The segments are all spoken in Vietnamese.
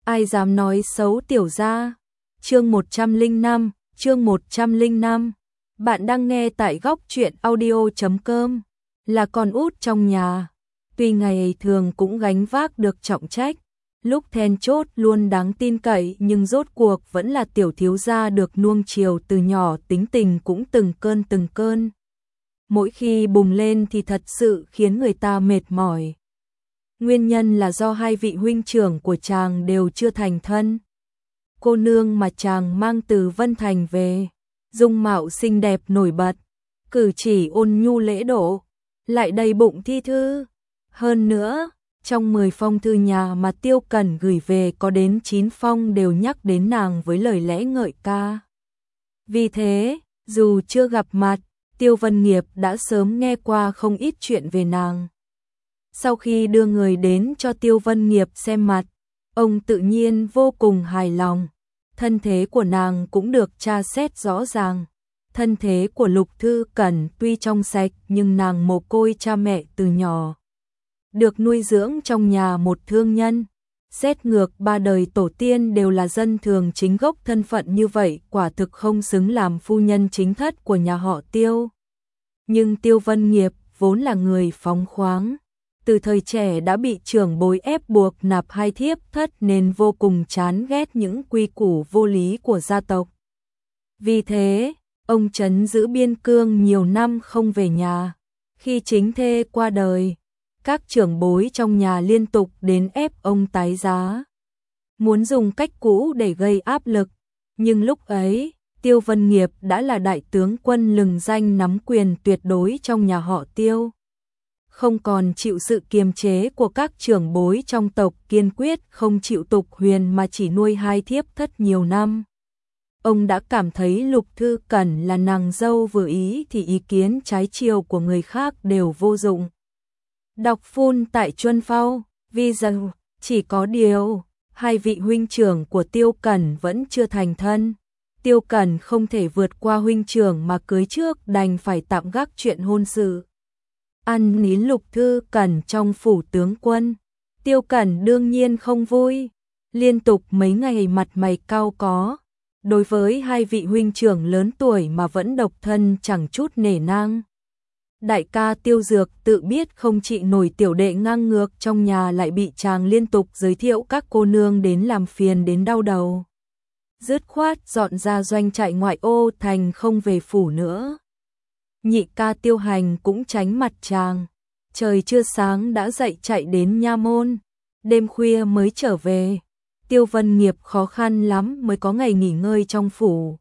ai dám nói xấu tiểu gia. Chương 105, chương 105. Bạn đang nghe tại góc truyện audio.com. Là con út trong nhà, tuy ngày thường cũng gánh vác được trọng trách, lúc then chốt luôn đáng tin cậy, nhưng rốt cuộc vẫn là tiểu thiếu gia được nuông chiều từ nhỏ, tính tình cũng từng cơn. Mỗi khi bùng lên thì thật sự khiến người ta mệt mỏi. Nguyên nhân là do hai vị huynh trưởng của chàng đều chưa thành thân. Cô nương mà chàng mang từ Vân Thành về, dung mạo xinh đẹp nổi bật, cử chỉ ôn nhu lễ độ, lại đầy bụng thi thư. Hơn nữa, trong 10 phong thư nhà mà Tiêu Cẩn gửi về có đến 9 phong đều nhắc đến nàng với lời lẽ ngợi ca. Vì thế, dù chưa gặp mặt, Tiêu Vân Nghiệp đã sớm nghe qua không ít chuyện về nàng. Sau khi đưa người đến cho Tiêu Vân Nghiệp xem mặt, ông tự nhiên vô cùng hài lòng. Thân thế của nàng cũng được tra xét rõ ràng. Thân thế của Lục Thư Cẩn tuy trong sạch nhưng nàng mồ côi cha mẹ từ nhỏ, được nuôi dưỡng trong nhà một thương nhân. Xét ngược 3 đời tổ tiên đều là dân thường chính gốc, thân phận như vậy quả thực không xứng làm phu nhân chính thất của nhà họ Tiêu. Nhưng Tiêu Vân Nghiệp vốn là người phóng khoáng, từ thời trẻ đã bị trưởng bối ép buộc nạp 2 thiếp thất nên vô cùng chán ghét những quy củ vô lý của gia tộc. Vì thế, ông trấn giữ biên cương nhiều năm không về nhà. Khi chính thê qua đời, các trưởng bối trong nhà liên tục đến ép ông tái giá, muốn dùng cách cũ để gây áp lực. Nhưng lúc ấy, Tiêu Vân Nghiệp đã là đại tướng quân lừng danh, nắm quyền tuyệt đối trong nhà họ Tiêu, không còn chịu sự kiềm chế của các trưởng bối trong tộc, kiên quyết không chịu tục huyền mà chỉ nuôi 2 thiếp thất nhiều năm. Ông đã cảm thấy Lục Thư Cẩn là nàng dâu vừa ý thì ý kiến trái chiều của người khác đều vô dụng. Đọc phun tại Chuân Phao, vì rằng chỉ có điều, hai vị huynh trưởng của Tiêu Cẩn vẫn chưa thành thân. Tiêu Cẩn không thể vượt qua huynh trưởng mà cưới trước, đành phải tạm gác chuyện hôn sự. Ăn nín Lục Thư Cẩn trong phủ tướng quân. Tiêu Cẩn đương nhiên không vui, liên tục mấy ngày mặt mày cau có. Đối với hai vị huynh trưởng lớn tuổi mà vẫn độc thân chẳng chút nể nang. Đại ca Tiêu Dược tự biết không trị nổi tiểu đệ ngang ngược trong nhà, lại bị chàng liên tục giới thiệu các cô nương đến làm phiền đến đau đầu. Dứt khoát dọn ra doanh trại ngoại ô thành không về phủ nữa. Nhị ca Tiêu Hành cũng tránh mặt chàng, trời chưa sáng đã dậy chạy đến nha môn, đêm khuya mới trở về. Tiêu Vân Nghiệp khó khăn lắm mới có ngày nghỉ ngơi trong phủ.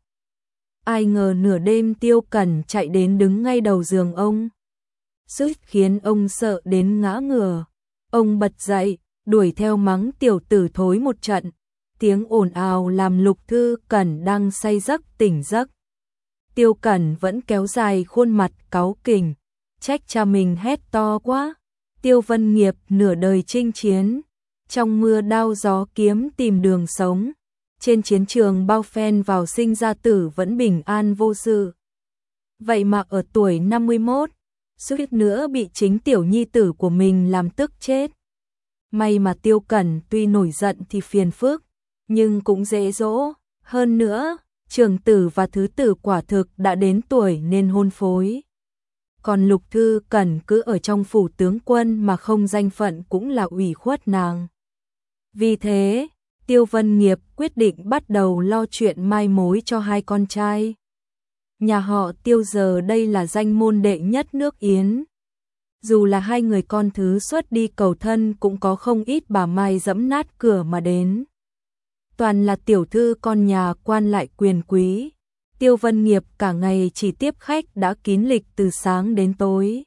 Ai ngờ nửa đêm Tiêu Cẩn chạy đến đứng ngay đầu giường ông, suýt khiến ông sợ đến ngã ngửa. Ông bật dậy, đuổi theo mắng tiểu tử thối một trận. Tiếng ồn ào làm Lục Thư Cẩn đang say giấc tỉnh giấc. Tiêu Cẩn vẫn kéo dài khuôn mặt cáu kỉnh, trách cha mình hét to quá. Tiêu Vân Nghiệp nửa đời chinh chiến, trong mưa đao gió kiếm tìm đường sống, trên chiến trường bao phen vào sinh ra tử vẫn bình an vô sự. Vậy mà ở tuổi 51, suýt nữa bị chính tiểu nhi tử của mình làm tức chết. May mà Tiêu Cẩn tuy nổi giận thì phiền phức, nhưng cũng dễ dỗ. Hơn nữa, trưởng tử và thứ tử quả thực đã đến tuổi nên hôn phối. Còn Lục Thư Cẩn cứ ở trong phủ tướng quân mà không danh phận cũng là ủy khuất nàng. Vì thế, Tiêu Vân Nghiệp quyết định bắt đầu lo chuyện mai mối cho hai con trai. Nhà họ Tiêu giờ đây là danh môn đệ nhất nước Yến. Dù là hai người con thứ xuất đi cầu thân cũng có không ít bà mai dẫm nát cửa mà đến. Toàn là tiểu thư con nhà quan lại quyền quý. Tiêu Vân Nghiệp cả ngày chỉ tiếp khách đã kín lịch từ sáng đến tối,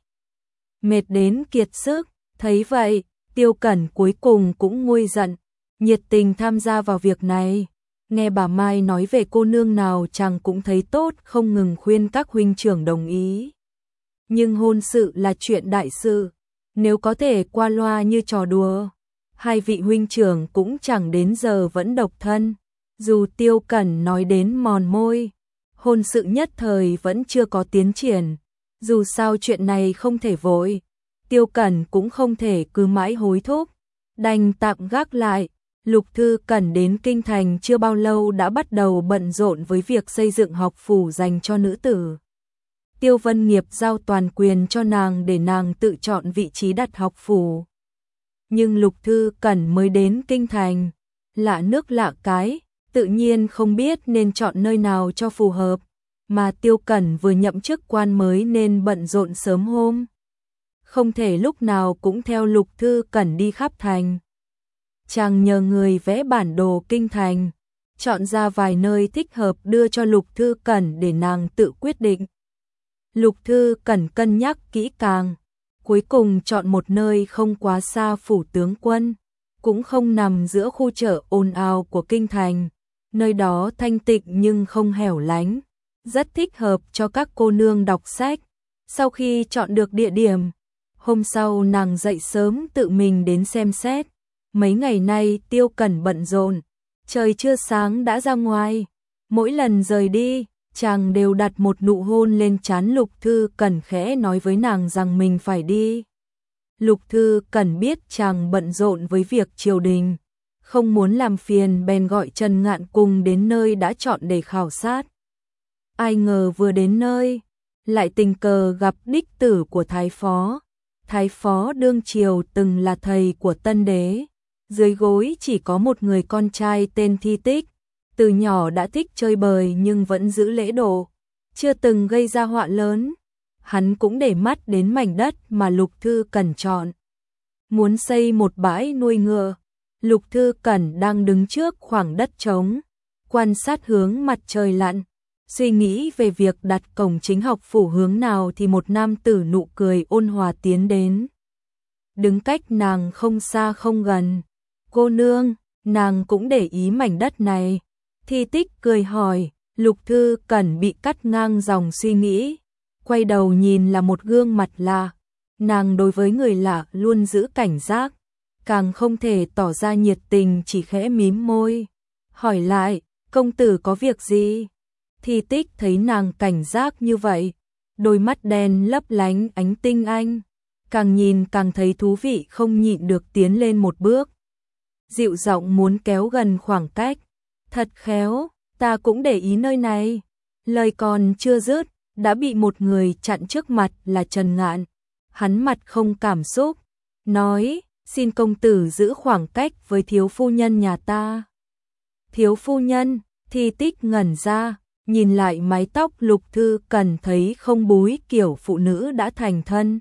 mệt đến kiệt sức. Thấy vậy, Tiêu Cẩn cuối cùng cũng nguôi giận, nhiệt tình tham gia vào việc này. Nghe bà Mai nói về cô nương nào chàng cũng thấy tốt, không ngừng khuyên các huynh trưởng đồng ý. Nhưng hôn sự là chuyện đại sự, nếu có thể qua loa như trò đùa, hai vị huynh trưởng cũng chẳng đến giờ vẫn độc thân. Dù Tiêu Cẩn nói đến mòn môi, hôn sự nhất thời vẫn chưa có tiến triển. Dù sao chuyện này không thể vội, Tiêu Cẩn cũng không thể cứ mãi hối thúc, đành tạm gác lại. Lục Thư Cẩn đến kinh thành chưa bao lâu đã bắt đầu bận rộn với việc xây dựng học phủ dành cho nữ tử. Tiêu Vân Nghiệp giao toàn quyền cho nàng để nàng tự chọn vị trí đặt học phủ. Nhưng Lục Thư Cẩn mới đến kinh thành, lạ nước lạ cái, tự nhiên không biết nên chọn nơi nào cho phù hợp, mà Tiêu Cẩn vừa nhậm chức quan mới nên bận rộn sớm hôm. Không thể lúc nào cũng theo Lục Thư Cẩn đi khắp thành. Chàng nhờ người vẽ bản đồ kinh thành, chọn ra vài nơi thích hợp đưa cho Lục Thư Cẩn để nàng tự quyết định. Lục Thư Cẩn cân nhắc kỹ càng, cuối cùng chọn một nơi không quá xa phủ tướng quân, cũng không nằm giữa khu chợ ồn ào của kinh thành, nơi đó thanh tịnh nhưng không hẻo lánh, rất thích hợp cho các cô nương đọc sách. Sau khi chọn được địa điểm, hôm sau nàng dậy sớm tự mình đến xem xét. Mấy ngày nay Tiêu Cẩn bận rộn, trời chưa sáng đã ra ngoài, mỗi lần rời đi, chàng đều đặt một nụ hôn lên trán Lục Thư Cẩn, khẽ nói với nàng rằng mình phải đi. Lục Thư Cẩn biết chàng bận rộn với việc triều đình, không muốn làm phiền bèn gọi Trần Ngạn cùng đến nơi đã chọn để khảo sát. Ai ngờ vừa đến nơi, lại tình cờ gặp đích tử của Thái Phó. Thái Phó đương triều từng là thầy của Tân Đế, dưới gối chỉ có một người con trai tên Thi Tích, từ nhỏ đã thích chơi bời nhưng vẫn giữ lễ độ, chưa từng gây ra họa lớn. Hắn cũng để mắt đến mảnh đất mà Lục Thư Cẩn chọn, muốn xây một bãi nuôi ngựa. Lục Thư Cẩn đang đứng trước khoảng đất trống, quan sát hướng mặt trời lặn, suy nghĩ về việc đặt cổng chính học phủ hướng nào thì một nam tử nụ cười ôn hòa tiến đến. Đứng cách nàng không xa không gần. Cô nương, nàng cũng để ý mảnh đất này. Thi Tích cười hỏi. Lục Thư Cẩn bị cắt ngang dòng suy nghĩ, quay đầu nhìn là một gương mặt lạ. Nàng đối với người lạ luôn giữ cảnh giác, càng không thể tỏ ra nhiệt tình, chỉ khẽ mím môi. Hỏi lại, công tử có việc gì? Thi Tích thấy nàng cảnh giác như vậy, đôi mắt đen lấp lánh ánh tinh anh, càng nhìn càng thấy thú vị, không nhịn được tiến lên một bước. Dịu giọng muốn kéo gần khoảng cách. Thật khéo, ta cũng để ý nơi này. Lời còn chưa dứt, đã bị một người chặn trước mặt là Trần Ngạn. Hắn mặt không cảm xúc, nói, xin công tử giữ khoảng cách với thiếu phu nhân nhà ta. Thiếu phu nhân? Thi Tích ngẩn ra, nhìn lại mái tóc Lục Thư Cẩn thấy không búi kiểu phụ nữ đã thành thân.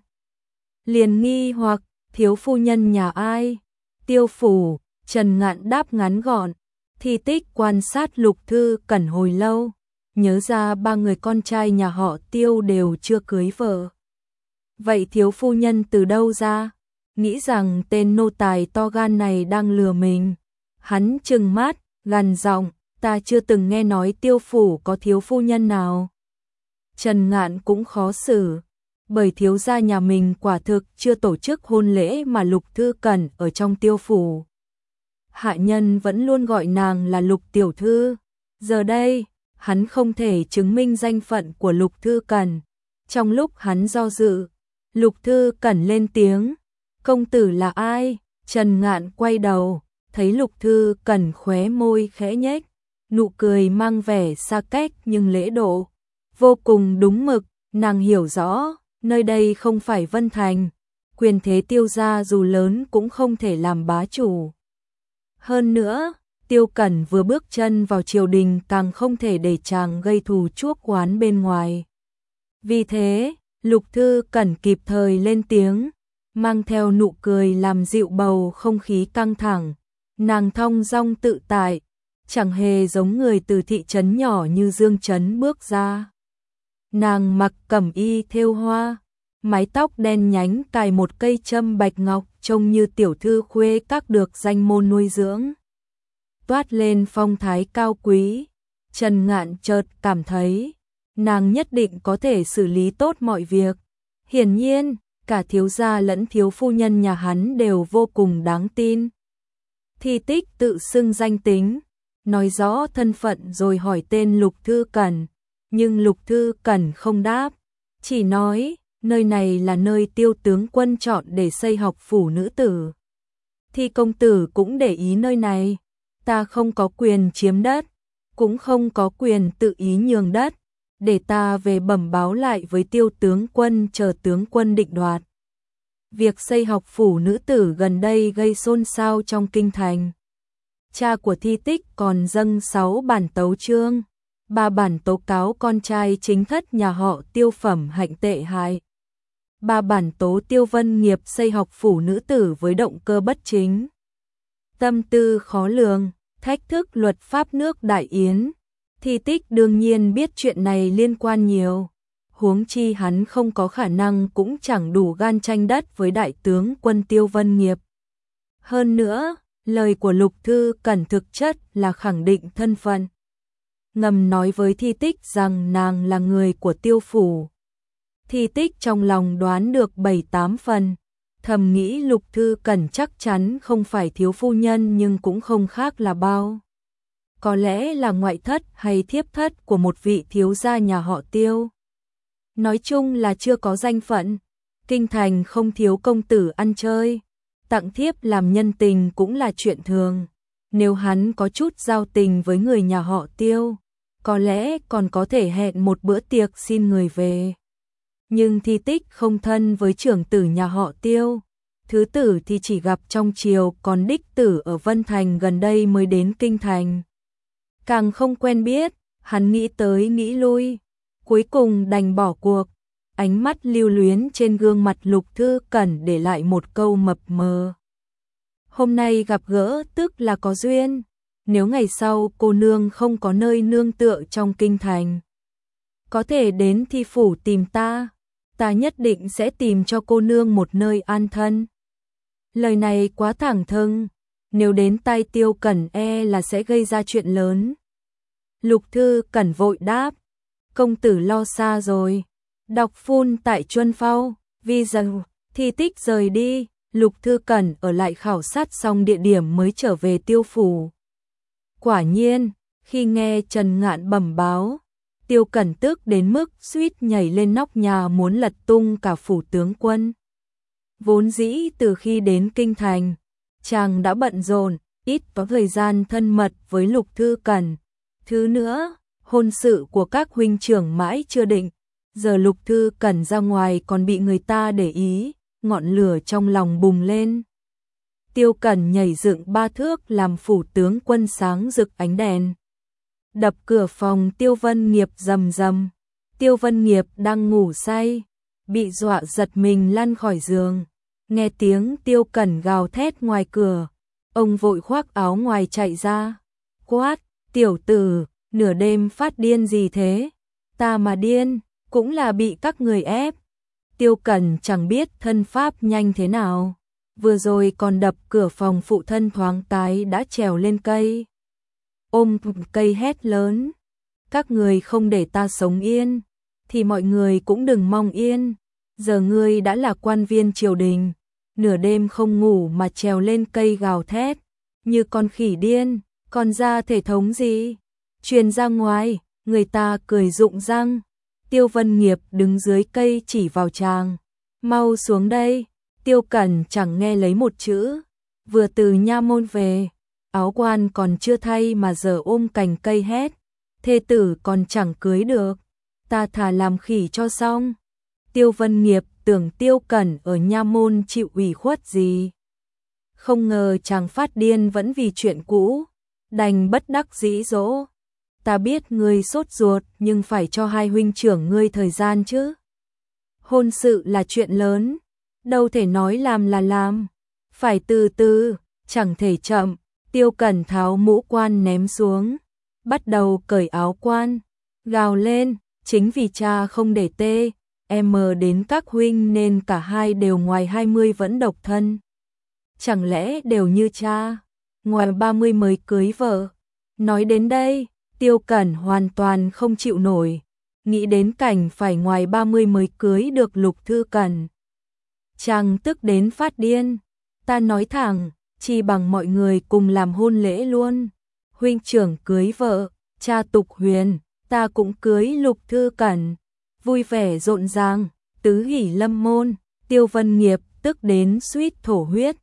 Liền nghi hoặc, thiếu phu nhân nhà ai? Tiêu phủ. Trần Ngạn đáp ngắn gọn. Thi Tích quan sát Lục Thư Cẩn hồi lâu, nhớ ra ba người con trai nhà họ Tiêu đều chưa cưới vợ. Vậy thiếu phu nhân từ đâu ra? Nghĩ rằng tên nô tài to gan này đang lừa mình. Hắn trừng mắt, gằn giọng, ta chưa từng nghe nói Tiêu phủ có thiếu phu nhân nào. Trần Ngạn cũng khó xử, bởi thiếu gia nhà mình quả thực chưa tổ chức hôn lễ mà Lục Thư Cẩn ở trong Tiêu phủ. Hạ nhân vẫn luôn gọi nàng là Lục tiểu thư. Giờ đây, hắn không thể chứng minh danh phận của Lục Thư Cẩn. Trong lúc hắn do dự, Lục Thư Cẩn lên tiếng, công tử là ai? Trần Ngạn quay đầu, thấy Lục Thư Cẩn khóe môi khẽ nhếch, nụ cười mang vẻ xa cách nhưng lễ độ, vô cùng đúng mực. Nàng hiểu rõ, nơi đây không phải Vân Thành, quyền thế Tiêu gia dù lớn cũng không thể làm bá chủ. Hơn nữa, Tiêu Cẩn vừa bước chân vào triều đình càng không thể để chàng gây thù chuốc oán bên ngoài. Vì thế, Lục Thư Cẩn kịp thời lên tiếng, mang theo nụ cười làm dịu bầu không khí căng thẳng. Nàng thong dong tự tại, chẳng hề giống người từ thị trấn nhỏ như Dương Trấn bước ra. Nàng mặc cẩm y thêu hoa, mái tóc đen nhánh cài một cây châm bạch ngọc, trông như tiểu thư khuê các được danh môn nuôi dưỡng, toát lên phong thái cao quý. Trần Ngạn chợt cảm thấy nàng nhất định có thể xử lý tốt mọi việc. Hiển nhiên, cả thiếu gia lẫn thiếu phu nhân nhà hắn đều vô cùng đáng tin. Thi Tích tự xưng danh tính, nói rõ thân phận rồi hỏi tên Lục Thư Cẩn, nhưng Lục Thư Cẩn không đáp, chỉ nói nơi này là nơi Tiêu tướng quân chọn để xây học phủ nữ tử. Thi công tử cũng để ý nơi này, ta không có quyền chiếm đất, cũng không có quyền tự ý nhường đất, để ta về bẩm báo lại với Tiêu tướng quân chờ tướng quân định đoạt. Việc xây học phủ nữ tử gần đây gây xôn xao trong kinh thành. Cha của Thi Tích còn dâng 6 bản tấu chương, 3 bản tố cáo con trai chính thất nhà họ Tiêu phẩm hạnh tệ hại, 3 bản tố Tiêu Vân Nghiệp xây học phủ nữ tử với động cơ bất chính. Tâm tư khó lường, thách thức luật pháp nước Đại Yến. Thi Tích đương nhiên biết chuyện này liên quan nhiều, huống chi hắn không có khả năng cũng chẳng đủ gan tranh đất với đại tướng quân Tiêu Vân Nghiệp. Hơn nữa, lời của Lục Thư Cẩn thực chất là khẳng định thân phận, ngầm nói với Thi Tích rằng nàng là người của Tiêu phủ. Thi Tích trong lòng đoán được 7-8 phần, thầm nghĩ Lục Thư Cẩn chắc chắn không phải thiếu phu nhân nhưng cũng không khác là bao. Có lẽ là ngoại thất hay thiếp thất của một vị thiếu gia nhà họ Tiêu. Nói chung là chưa có danh phận, kinh thành không thiếu công tử ăn chơi, tặng thiếp làm nhân tình cũng là chuyện thường. Nếu hắn có chút giao tình với người nhà họ Tiêu, có lẽ còn có thể hẹn một bữa tiệc xin người về. Nhưng Thi Tích không thân với trưởng tử nhà họ Tiêu, thứ tử thì chỉ gặp trong triều, còn đích tử ở Vân Thành gần đây mới đến kinh thành. Càng không quen biết, hắn nghĩ tới nghĩ lui, cuối cùng đành bỏ cuộc. Ánh mắt lưu luyến trên gương mặt Lục Thư Cẩn để lại một câu mập mờ. Hôm nay gặp gỡ tức là có duyên, nếu ngày sau cô nương không có nơi nương tựa trong kinh thành, có thể đến Thi phủ tìm ta, ta nhất định sẽ tìm cho cô nương một nơi an thân. Lời này quá thẳng thừng, nếu đến tai Tiêu Cẩn là sẽ gây ra chuyện lớn. Lục Thư Cẩn vội đáp, công tử lo xa rồi. Đọc phun tại Chuân Phao, vì rằng Thi Tích rời đi, Lục Thư Cẩn ở lại khảo sát xong địa điểm mới trở về Tiêu phủ. Quả nhiên, khi nghe Trần Ngạn bẩm báo, Tiêu Cẩn tức đến mức suýt nhảy lên nóc nhà muốn lật tung cả phủ tướng quân. Vốn dĩ từ khi đến kinh thành, chàng đã bận rộn, ít có thời gian thân mật với Lục Thư Cẩn. Thứ nữa, hôn sự của các huynh trưởng mãi chưa định, giờ Lục Thư Cẩn ra ngoài còn bị người ta để ý, ngọn lửa trong lòng bùng lên. Tiêu Cẩn nhảy dựng 3 thước làm phủ tướng quân sáng rực ánh đèn. Đập cửa phòng Tiêu Vân Nghiệp rầm rầm. Tiêu Vân Nghiệp đang ngủ say, bị dọa giật mình lăn khỏi giường. Nghe tiếng Tiêu Cẩn gào thét ngoài cửa, ông vội khoác áo ngoài chạy ra, quát, tiểu tử, nửa đêm phát điên gì thế? Ta mà điên, cũng là bị các người ép. Tiêu Cẩn chẳng biết thân pháp nhanh thế nào, vừa rồi còn đập cửa phòng phụ thân thoáng cái đã trèo lên cây. Ôm cây hét lớn, các người không để ta sống yên, thì mọi người cũng đừng mong yên. Giờ ngươi đã là quan viên triều đình, nửa đêm không ngủ mà trèo lên cây gào thét, như con khỉ điên, còn ra thể thống gì? Truyền ra ngoài, người ta cười rụng răng. Tiêu Vân Nghiệp đứng dưới cây chỉ vào chàng, mau xuống đây. Tiêu Cẩn chẳng nghe lấy một chữ, vừa từ nha môn về, áo quan còn chưa thay mà giờ ôm cành cây hét, thê tử còn chẳng cưới được, ta thà làm khỉ cho xong. Tiêu Vân Nghiệp tưởng Tiêu Cẩn ở nha môn chịu ủy khuất gì, không ngờ chàng phát điên vẫn vì chuyện cũ, đành bất đắc dĩ dỗ. Ta biết ngươi sốt ruột nhưng phải cho hai huynh trưởng ngươi thời gian chứ. Hôn sự là chuyện lớn, đâu thể nói làm là làm, phải từ từ, chẳng thể chậm. Tiêu Cẩn tháo mũ quan ném xuống, bắt đầu cởi áo quan, gào lên, chính vì cha không để tê, em đến các huynh nên cả hai đều ngoài 20 vẫn độc thân. Chẳng lẽ đều như cha, ngoài 30 mới cưới vợ. Nói đến đây, Tiêu Cẩn hoàn toàn không chịu nổi, nghĩ đến cảnh phải ngoài 30 mới cưới được Lục Thư Cẩn. Chàng tức đến phát điên, ta nói thẳng, chi bằng mọi người cùng làm hôn lễ luôn. Huynh trưởng cưới vợ, cha Tục Huyền, ta cũng cưới Lục Thư Cẩn. Vui vẻ rộn ràng, tứ hỷ lâm môn. Tiêu Vân Nghiệp tức đến suýt thổ huyết.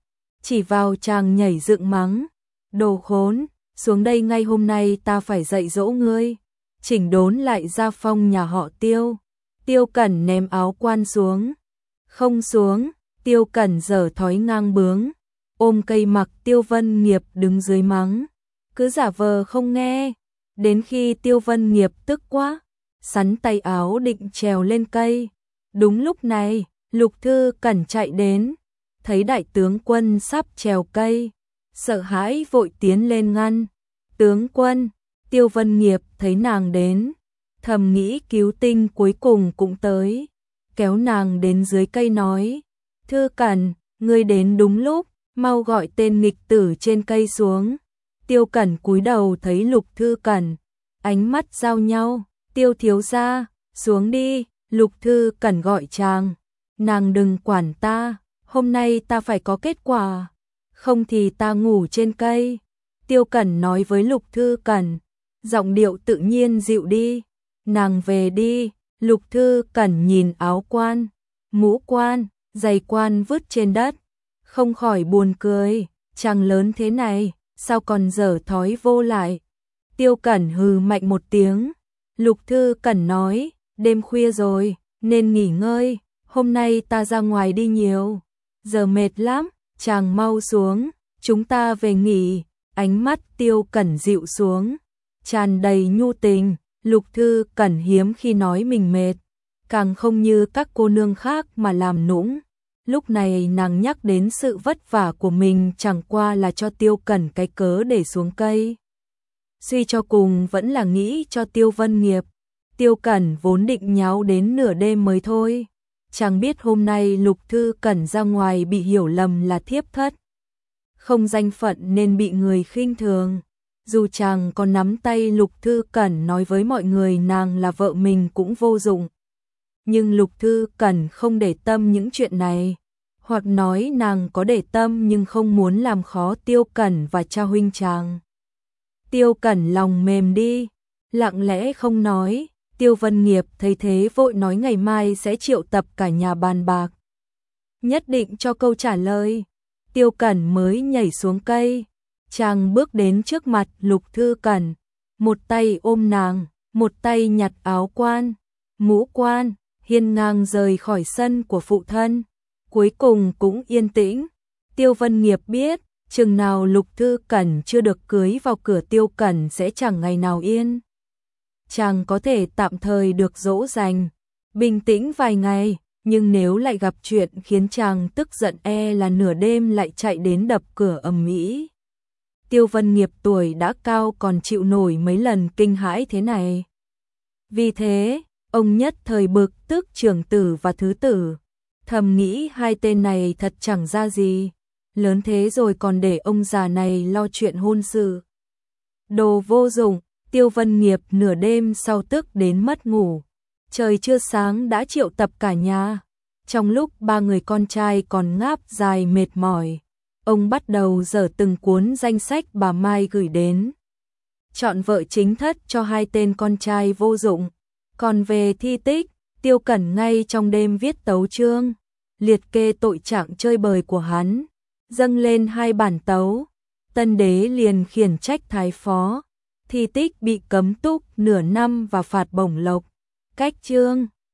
chỉ vào chàng nhảy dựng mắng. Đồ khốn, xuống đây ngay, hôm nay ta phải dạy dỗ ngươi. Chỉnh đốn lại gia phong nhà họ Tiêu. Tiêu Cẩn ném áo quan xuống. Không xuống, Tiêu Cẩn giở thói ngang bướng. Ôm cây mặc Tiêu Vân Nghiệp đứng dưới mắng. Cứ giả vờ không nghe. Đến khi Tiêu Vân Nghiệp tức quá, sắn tay áo định trèo lên cây. Đúng lúc này, Lục Thư Cẩn chạy đến. Thấy đại tướng quân sắp trèo cây, sợ hãi vội tiến lên ngăn. Tướng quân, Tiêu Vân Nghiệp thấy nàng đến, thầm nghĩ cứu tinh cuối cùng cũng tới. Kéo nàng đến dưới cây nói, Thư Cẩn, ngươi đến đúng lúc, mau gọi tên nghịch tử trên cây xuống. Tiêu Cẩn cúi đầu thấy Lục Thư Cẩn, ánh mắt giao nhau. Tiêu thiếu gia, xuống đi. Lục Thư Cẩn gọi chàng, nàng đừng quản ta, hôm nay ta phải có kết quả, không thì ta ngủ trên cây. Tiêu Cẩn nói với Lục Thư Cẩn, giọng điệu tự nhiên dịu đi. Nàng về đi. Lục Thư Cẩn nhìn áo quan, mũ quan, giày quan vứt trên đất, không khỏi buồn cười. Chàng lớn thế này, sao còn dở thói vô lại. Tiêu Cẩn hừ mạnh một tiếng. Lục Thư Cẩn nói, đêm khuya rồi, nên nghỉ ngơi, hôm nay ta ra ngoài đi nhiều, giờ mệt lắm, chàng mau xuống, chúng ta về nghỉ. Ánh mắt Tiêu Cẩn dịu xuống, tràn đầy nhu tình. Lục Thư Cẩn hiếm khi nói mình mệt, càng không như các cô nương khác mà làm nũng. Lúc này nàng nhắc đến sự vất vả của mình chẳng qua là cho Tiêu Cẩn cái cớ để xuống cây. Suy cho cùng vẫn là nghĩ cho Tiêu Vân Nghiệp. Tiêu Cẩn vốn định nháo đến nửa đêm mới thôi. Chẳng biết hôm nay Lục Thư Cẩn ra ngoài bị hiểu lầm là thiếp thất, không danh phận nên bị người khinh thường. Dù chàng còn nắm tay Lục Thư Cẩn nói với mọi người nàng là vợ mình cũng vô dụng. Nhưng Lục Thư Cẩn không để tâm những chuyện này. Hoặc nói nàng có để tâm nhưng không muốn làm khó Tiêu Cẩn và cha huynh chàng. Tiêu Cẩn lòng mềm đi, lặng lẽ không nói. Tiêu Vân Nghiệp thấy thế vội nói ngày mai sẽ triệu tập cả nhà bàn bạc, nhất định cho câu trả lời. Tiêu Cẩn mới nhảy xuống cây. Chàng bước đến trước mặt Lục Thư Cẩn, một tay ôm nàng, một tay nhặt áo quan, mũ quan, hiên ngang rời khỏi sân của phụ thân. Cuối cùng cũng yên tĩnh. Tiêu Vân Nghiệp biết, chừng nào Lục Thư Cẩn chưa được cưới vào cửa Tiêu Cẩn sẽ chẳng ngày nào yên. Chàng có thể tạm thời được dỗ dành, bình tĩnh vài ngày, nhưng nếu lại gặp chuyện khiến chàng tức giận là nửa đêm lại chạy đến đập cửa ầm ĩ. Tiêu Vân Nghiệp tuổi đã cao còn chịu nổi mấy lần kinh hãi thế này. Vì thế, ông nhất thời bực tức trưởng tử và thứ tử, thầm nghĩ hai tên này thật chẳng ra gì, lớn thế rồi còn để ông già này lo chuyện hôn sự. Đồ vô dụng. Tiêu Vân Nghiệp nửa đêm sau tức đến mất ngủ. Trời chưa sáng đã triệu tập cả nhà. Trong lúc ba người con trai còn ngáp dài mệt mỏi, ông bắt đầu dở từng cuốn danh sách bà Mai gửi đến, chọn vợ chính thất cho hai tên con trai vô dụng. Còn về thi tích, Tiêu Cẩn ngay trong đêm viết tấu chương, liệt kê tội trạng chơi bời của hắn, dâng lên hai bản tấu. Tân đế liền khiển trách thái phó, thi tích bị cấm túc nửa năm và phạt bổng lộc. Cách chương